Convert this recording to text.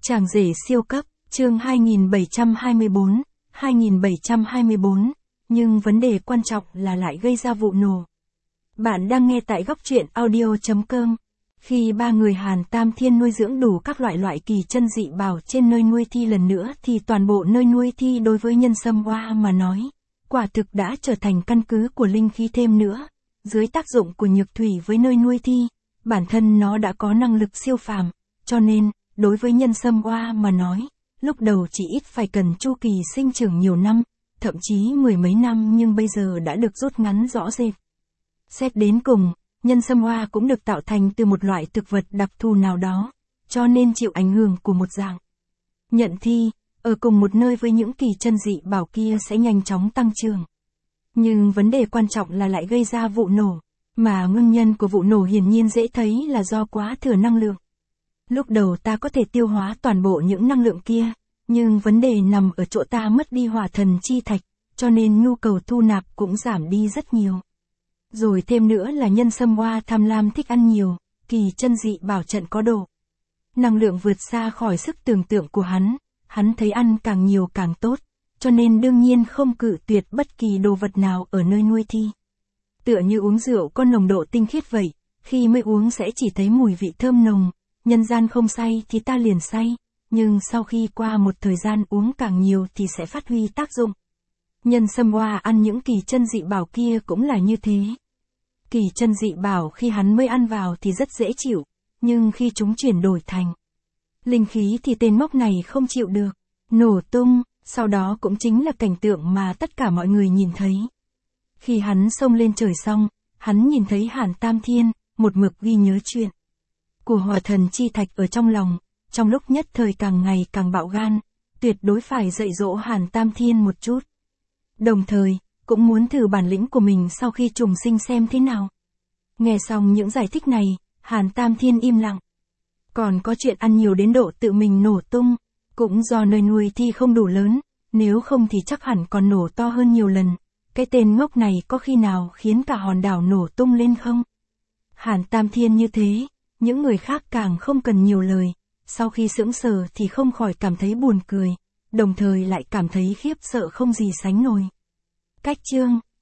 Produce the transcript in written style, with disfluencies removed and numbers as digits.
Chàng rể siêu cấp, chương 2724, nhưng vấn đề quan trọng là lại gây ra vụ nổ. Bạn đang nghe tại góc truyện audio.com. Khi ba người Hàn Tam Thiên nuôi dưỡng đủ các loại kỳ chân dị bảo trên nơi nuôi thi lần nữa thì toàn bộ nơi nuôi thi đối với nhân sâm hoa mà nói, quả thực đã trở thành căn cứ của linh khí thêm nữa. Dưới tác dụng của nhược thủy với nơi nuôi thi, bản thân nó đã có năng lực siêu phàm, cho nên, đối với nhân sâm hoa mà nói, lúc đầu chỉ ít phải cần chu kỳ sinh trưởng nhiều năm, thậm chí mười mấy năm nhưng bây giờ đã được rút ngắn rõ rệt. Xét đến cùng, nhân sâm hoa cũng được tạo thành từ một loại thực vật đặc thù nào đó, cho nên chịu ảnh hưởng của một dạng nhận thi, ở cùng một nơi với những kỳ chân dị bảo kia sẽ nhanh chóng tăng trưởng. Nhưng vấn đề quan trọng là lại gây ra vụ nổ, mà nguyên nhân của vụ nổ hiển nhiên dễ thấy là do quá thừa năng lượng. Lúc đầu ta có thể tiêu hóa toàn bộ những năng lượng kia, nhưng vấn đề nằm ở chỗ ta mất đi hỏa thần chi thạch, cho nên nhu cầu thu nạp cũng giảm đi rất nhiều. Rồi thêm nữa là nhân sâm hoa tham lam thích ăn nhiều, kỳ chân dị bảo trận có độ. Năng lượng vượt xa khỏi sức tưởng tượng của hắn thấy ăn càng nhiều càng tốt, cho nên đương nhiên không cự tuyệt bất kỳ đồ vật nào ở nơi nuôi thi. Tựa như uống rượu có nồng độ tinh khiết vậy, khi mới uống sẽ chỉ thấy mùi vị thơm nồng, nhân gian không say thì ta liền say, nhưng sau khi qua một thời gian uống càng nhiều thì sẽ phát huy tác dụng. Nhân sâm hoa ăn những kỳ chân dị bảo kia cũng là như thế. Kỳ chân dị bảo khi hắn mới ăn vào thì rất dễ chịu, nhưng khi chúng chuyển đổi thành linh khí thì tên ngốc này không chịu được, nổ tung, sau đó cũng chính là cảnh tượng mà tất cả mọi người nhìn thấy. Khi hắn xông lên trời xong, hắn nhìn thấy Hàn Tam Thiên, một mực ghi nhớ chuyện của hỏa thần chi thạch ở trong lòng, trong lúc nhất thời càng ngày càng bạo gan, tuyệt đối phải dạy dỗ Hàn Tam Thiên một chút. Đồng thời, cũng muốn thử bản lĩnh của mình sau khi trùng sinh xem thế nào. Nghe xong những giải thích này, Hàn Tam Thiên im lặng. Còn có chuyện ăn nhiều đến độ tự mình nổ tung, cũng do nơi nuôi thi không đủ lớn, nếu không thì chắc hẳn còn nổ to hơn nhiều lần. Cái tên ngốc này có khi nào khiến cả hòn đảo nổ tung lên không? Hàn Tam Thiên như thế, những người khác càng không cần nhiều lời, sau khi sững sờ thì không khỏi cảm thấy buồn cười, đồng thời lại cảm thấy khiếp sợ không gì sánh nổi. Cách chương